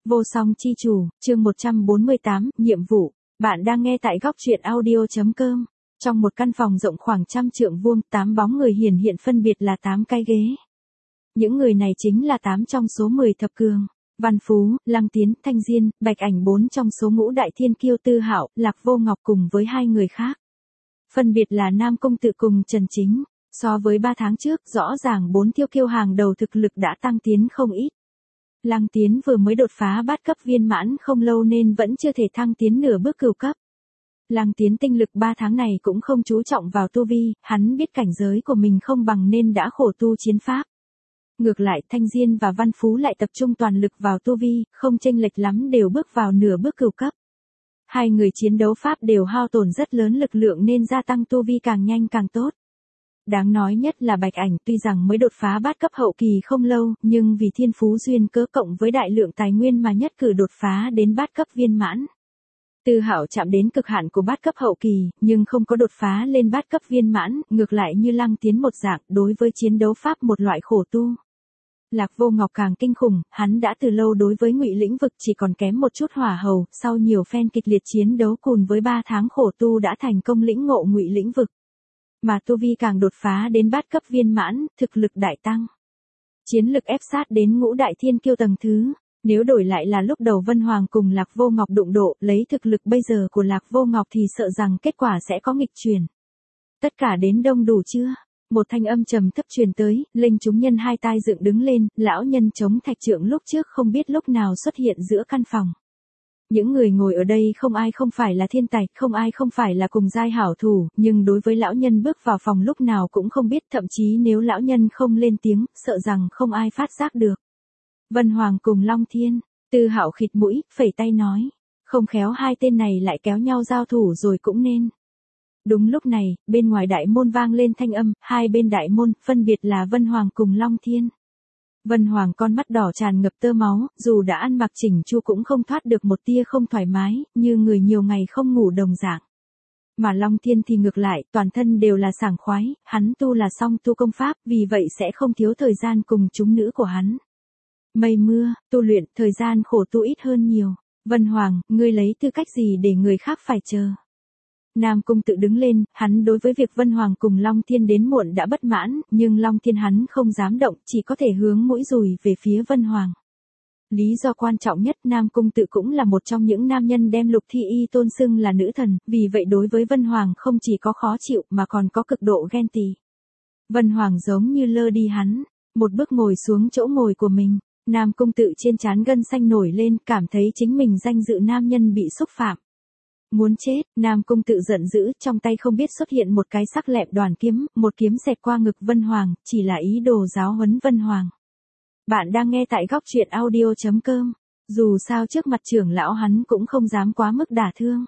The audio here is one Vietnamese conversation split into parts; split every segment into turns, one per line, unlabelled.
Vô song chi chủ, chương 148, nhiệm vụ. Bạn đang nghe tại góc truyện audio.com. Trong một căn phòng rộng khoảng 100 trượng vuông, 8 bóng người hiển hiện phân biệt là 8 cái ghế. Những người này chính là 8 trong số 10 thập cường. Văn Phú, Lăng Tiến, Thanh Diên, Bạch Ảnh 4 trong số ngũ đại thiên kiêu Tư Hạo, Lạc Vô Ngọc cùng với 2 người khác. Phân biệt là Nam Công Tự cùng Trần Chính. So với 3 tháng trước, rõ ràng 4 tiêu kiêu hàng đầu thực lực đã tăng tiến không ít. Lăng Tiến vừa mới đột phá bát cấp viên mãn không lâu nên vẫn chưa thể thăng tiến nửa bước cửu cấp. Lăng Tiến tinh lực 3 tháng này cũng không chú trọng vào tu vi, hắn biết cảnh giới của mình không bằng nên đã khổ tu chiến pháp. Ngược lại Thanh Diên và Văn Phú lại tập trung toàn lực vào tu vi, không chênh lệch lắm đều bước vào nửa bước cửu cấp. Hai người chiến đấu pháp đều hao tổn rất lớn lực lượng nên gia tăng tu vi càng nhanh càng tốt. Đáng nói nhất là Bạch Ảnh tuy rằng mới đột phá bát cấp hậu kỳ không lâu, nhưng vì thiên phú duyên cớ cộng với đại lượng tài nguyên mà nhất cử đột phá đến bát cấp viên mãn. Tư Hạo chạm đến cực hạn của bát cấp hậu kỳ, nhưng không có đột phá lên bát cấp viên mãn, ngược lại như Lăng Tiến một dạng, đối với chiến đấu pháp một loại khổ tu. Lạc Vô Ngọc càng kinh khủng, hắn đã từ lâu đối với Ngụy lĩnh vực chỉ còn kém một chút hỏa hầu, sau nhiều phen kịch liệt chiến đấu cùng với 3 tháng khổ tu đã thành công lĩnh ngộ Ngụy lĩnh vực. Mà tu vi càng đột phá đến bát cấp viên mãn, thực lực đại tăng. Chiến lực ép sát đến ngũ đại thiên kiêu tầng thứ, nếu đổi lại là lúc đầu Vân Hoàng cùng Lạc Vô Ngọc đụng độ, lấy thực lực bây giờ của Lạc Vô Ngọc thì sợ rằng kết quả sẽ có nghịch chuyển. Tất cả đến đông đủ chưa? Một thanh âm trầm thấp truyền tới, Linh chúng nhân hai tai dựng đứng lên, lão nhân chống thạch trượng lúc trước không biết lúc nào xuất hiện giữa căn phòng. Những người ngồi ở đây không ai không phải là thiên tài, không ai không phải là cùng giai hảo thủ, nhưng đối với lão nhân bước vào phòng lúc nào cũng không biết, thậm chí nếu lão nhân không lên tiếng, sợ rằng không ai phát giác được. Vân Hoàng cùng Long Thiên, Tư Hạo khịt mũi, phẩy tay nói, không khéo hai tên này lại kéo nhau giao thủ rồi cũng nên. Đúng lúc này, bên ngoài đại môn vang lên thanh âm, hai bên đại môn, phân biệt là Vân Hoàng cùng Long Thiên. Vân Hoàng con mắt đỏ tràn ngập tơ máu, dù đã ăn mặc chỉnh chu cũng không thoát được một tia không thoải mái, như người nhiều ngày không ngủ đồng dạng. Mà Long Thiên thì ngược lại, toàn thân đều là sảng khoái, hắn tu là song tu công pháp, vì vậy sẽ không thiếu thời gian cùng chúng nữ của hắn. Mây mưa, tu luyện, thời gian khổ tu ít hơn nhiều. Vân Hoàng, ngươi lấy tư cách gì để người khác phải chờ? Nam Cung Tự đứng lên, hắn đối với việc Vân Hoàng cùng Long Thiên đến muộn đã bất mãn, nhưng Long Thiên hắn không dám động, chỉ có thể hướng mũi dùi về phía Vân Hoàng. Lý do quan trọng nhất, Nam Cung Tự cũng là một trong những nam nhân đem Lục Thi Y tôn xưng là nữ thần, vì vậy đối với Vân Hoàng không chỉ có khó chịu mà còn có cực độ ghen tị. Vân Hoàng giống như lơ đi hắn, một bước ngồi xuống chỗ ngồi của mình, Nam Cung Tự trên trán gân xanh nổi lên, cảm thấy chính mình danh dự nam nhân bị xúc phạm. Muốn chết, Nam Cung Tự giận dữ, trong tay không biết xuất hiện một cái sắc lẹm đoàn kiếm, một kiếm xẹt qua ngực Vân Hoàng, chỉ là ý đồ giáo huấn Vân Hoàng. Bạn đang nghe tại góc truyện audio.com, dù sao trước mặt trưởng lão hắn cũng không dám quá mức đả thương.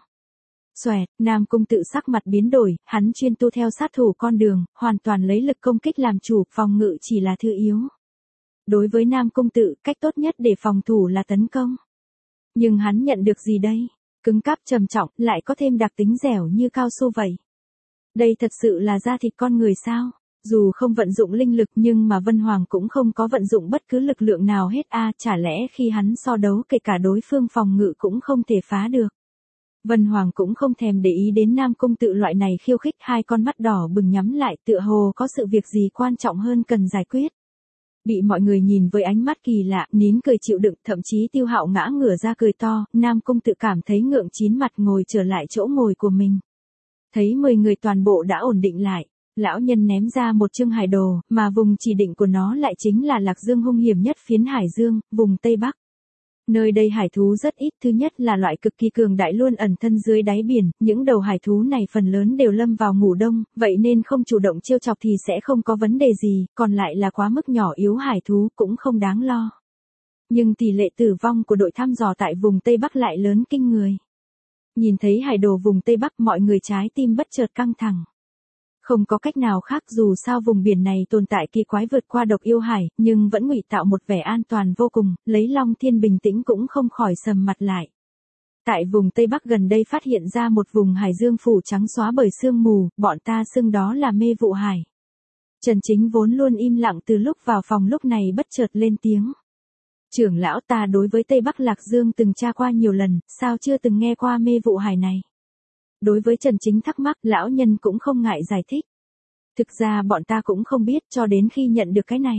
Xoẹt, Nam Cung Tự sắc mặt biến đổi, hắn chuyên tu theo sát thủ con đường, hoàn toàn lấy lực công kích làm chủ, phòng ngự chỉ là thứ yếu. Đối với Nam Cung Tự, cách tốt nhất để phòng thủ là tấn công. Nhưng hắn nhận được gì đây? Cứng cáp trầm trọng, lại có thêm đặc tính dẻo như cao su vậy. Đây thật sự là da thịt con người sao? Dù không vận dụng linh lực nhưng mà Vân Hoàng cũng không có vận dụng bất cứ lực lượng nào hết chả lẽ khi hắn so đấu kể cả đối phương phòng ngự cũng không thể phá được. Vân Hoàng cũng không thèm để ý đến Nam Cung Tự loại này khiêu khích, hai con mắt đỏ bừng nhắm lại, tựa hồ có sự việc gì quan trọng hơn cần giải quyết. Bị mọi người nhìn với ánh mắt kỳ lạ, nín cười chịu đựng, thậm chí Tiêu Hạo ngã ngửa ra cười to, Nam Cung Tự cảm thấy ngượng chín mặt ngồi trở lại chỗ ngồi của mình. Thấy 10 người toàn bộ đã ổn định lại, lão nhân ném ra một chương hải đồ, mà vùng chỉ định của nó lại chính là Lạc Dương hung hiểm nhất phiến Hải Dương, vùng Tây Bắc. Nơi đây hải thú rất ít, thứ nhất là loại cực kỳ cường đại luôn ẩn thân dưới đáy biển, những đầu hải thú này phần lớn đều lâm vào ngủ đông, vậy nên không chủ động trêu chọc thì sẽ không có vấn đề gì, còn lại là quá mức nhỏ yếu hải thú cũng không đáng lo. Nhưng tỷ lệ tử vong của đội thăm dò tại vùng Tây Bắc lại lớn kinh người. Nhìn thấy hải đồ vùng Tây Bắc mọi người trái tim bất chợt căng thẳng. Không có cách nào khác, dù sao vùng biển này tồn tại kỳ quái vượt qua độc yêu hải, nhưng vẫn ngụy tạo một vẻ an toàn vô cùng, lấy Long Thiên bình tĩnh cũng không khỏi sầm mặt lại. Tại vùng Tây Bắc gần đây phát hiện ra một vùng hải dương phủ trắng xóa bởi sương mù, bọn ta xưng đó là mê vụ hải. Trần Chính vốn luôn im lặng từ lúc vào phòng lúc này bất chợt lên tiếng. Trưởng lão, ta đối với Tây Bắc Lạc Dương từng tra qua nhiều lần, sao chưa từng nghe qua mê vụ hải này? Đối với Trần Chính thắc mắc, lão nhân cũng không ngại giải thích. Thực ra bọn ta cũng không biết cho đến khi nhận được cái này.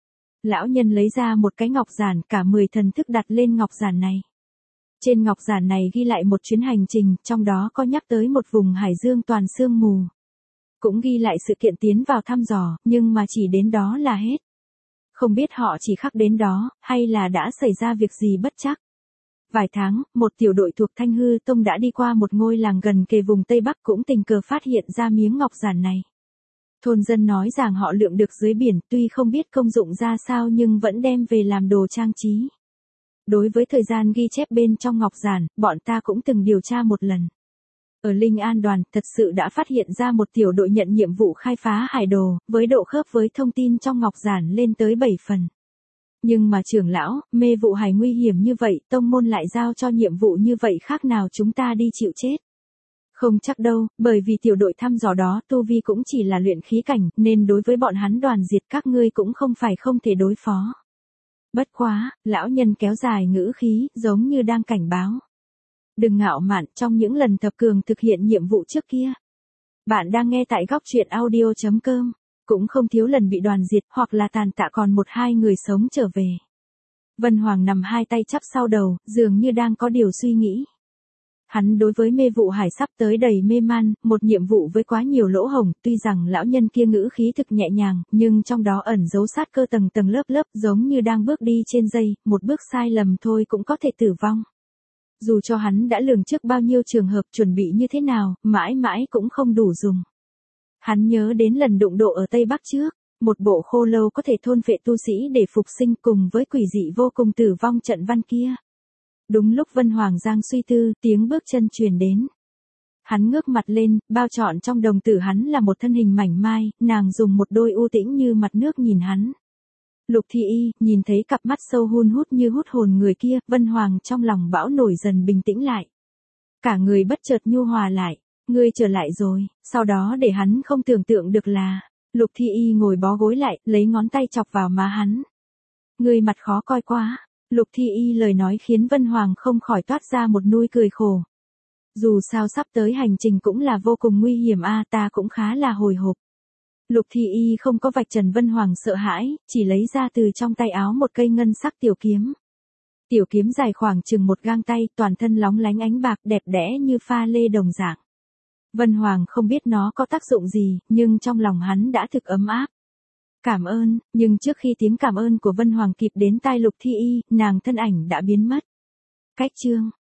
Lão nhân lấy ra một cái ngọc giản, cả 10 thần thức đặt lên ngọc giản này. Trên ngọc giản này ghi lại một chuyến hành trình, trong đó có nhắc tới một vùng hải dương toàn sương mù. Cũng ghi lại sự kiện tiến vào thăm dò, nhưng mà chỉ đến đó là hết. Không biết họ chỉ khắc đến đó, hay là đã xảy ra việc gì bất trắc. Vài tháng, một tiểu đội thuộc Thanh Hư Tông đã đi qua một ngôi làng gần kề vùng Tây Bắc, cũng tình cờ phát hiện ra miếng ngọc giản này. Thôn dân nói rằng họ lượm được dưới biển, tuy không biết công dụng ra sao nhưng vẫn đem về làm đồ trang trí. Đối với thời gian ghi chép bên trong ngọc giản, bọn ta cũng từng điều tra một lần. Ở Linh An đoàn, thật sự đã phát hiện ra một tiểu đội nhận nhiệm vụ khai phá hải đồ, với độ khớp với thông tin trong ngọc giản lên tới 7 phần. Nhưng mà trưởng lão, mê vụ hải nguy hiểm như vậy, tông môn lại giao cho nhiệm vụ như vậy, khác nào chúng ta đi chịu chết. Không chắc đâu, bởi vì tiểu đội thăm dò đó tu vi cũng chỉ là luyện khí cảnh, nên đối với bọn hắn đoàn diệt các ngươi cũng không phải không thể đối phó. Bất quá, lão nhân kéo dài ngữ khí, giống như đang cảnh báo. Đừng ngạo mạn, trong những lần thập cường thực hiện nhiệm vụ trước kia. Bạn đang nghe tại góc truyện audio.com, cũng không thiếu lần bị đoàn diệt hoặc là tàn tạ còn 1-2 người sống trở về. Vân Hoàng nằm hai tay chắp sau đầu, dường như đang có điều suy nghĩ. Hắn đối với mê vụ hải sắp tới đầy mê man, một nhiệm vụ với quá nhiều lỗ hổng, tuy rằng lão nhân kia ngữ khí thực nhẹ nhàng, nhưng trong đó ẩn giấu sát cơ tầng tầng lớp lớp, giống như đang bước đi trên dây, một bước sai lầm thôi cũng có thể tử vong. Dù cho hắn đã lường trước bao nhiêu trường hợp, chuẩn bị như thế nào, mãi mãi cũng không đủ dùng. Hắn nhớ đến lần đụng độ ở Tây Bắc trước, một bộ khô lâu có thể thôn phệ tu sĩ để phục sinh, cùng với quỷ dị vô cùng tử vong trận văn kia. Đúng lúc Vân Hoàng giang suy tư, tiếng bước chân truyền đến. Hắn ngước mặt lên, bao trọn trong đồng tử hắn là một thân hình mảnh mai, nàng dùng một đôi u tĩnh như mặt nước nhìn hắn. Lục Thị Y, nhìn thấy cặp mắt sâu hun hút như hút hồn người kia, Vân Hoàng trong lòng bão nổi dần bình tĩnh lại. Cả người bất chợt nhu hòa lại, ngươi trở lại rồi, sau đó để hắn không tưởng tượng được là, Lục Thị Y ngồi bó gối lại, lấy ngón tay chọc vào má hắn. Ngươi mặt khó coi quá. Lục Thị Y lời nói khiến Vân Hoàng không khỏi toát ra một nui cười khổ. Dù sao sắp tới hành trình cũng là vô cùng nguy hiểm ta cũng khá là hồi hộp. Lục Thị Y không có vạch trần Vân Hoàng sợ hãi, chỉ lấy ra từ trong tay áo một cây ngân sắc tiểu kiếm. Tiểu kiếm dài khoảng chừng một gang tay, toàn thân lóng lánh ánh bạc, đẹp đẽ như pha lê đồng dạng. Vân Hoàng không biết nó có tác dụng gì, nhưng trong lòng hắn đã thực ấm áp. Cảm ơn, nhưng trước khi tiếng cảm ơn của Vân Hoàng kịp đến tai Lục Thị Y, nàng thân ảnh đã biến mất. Cách chương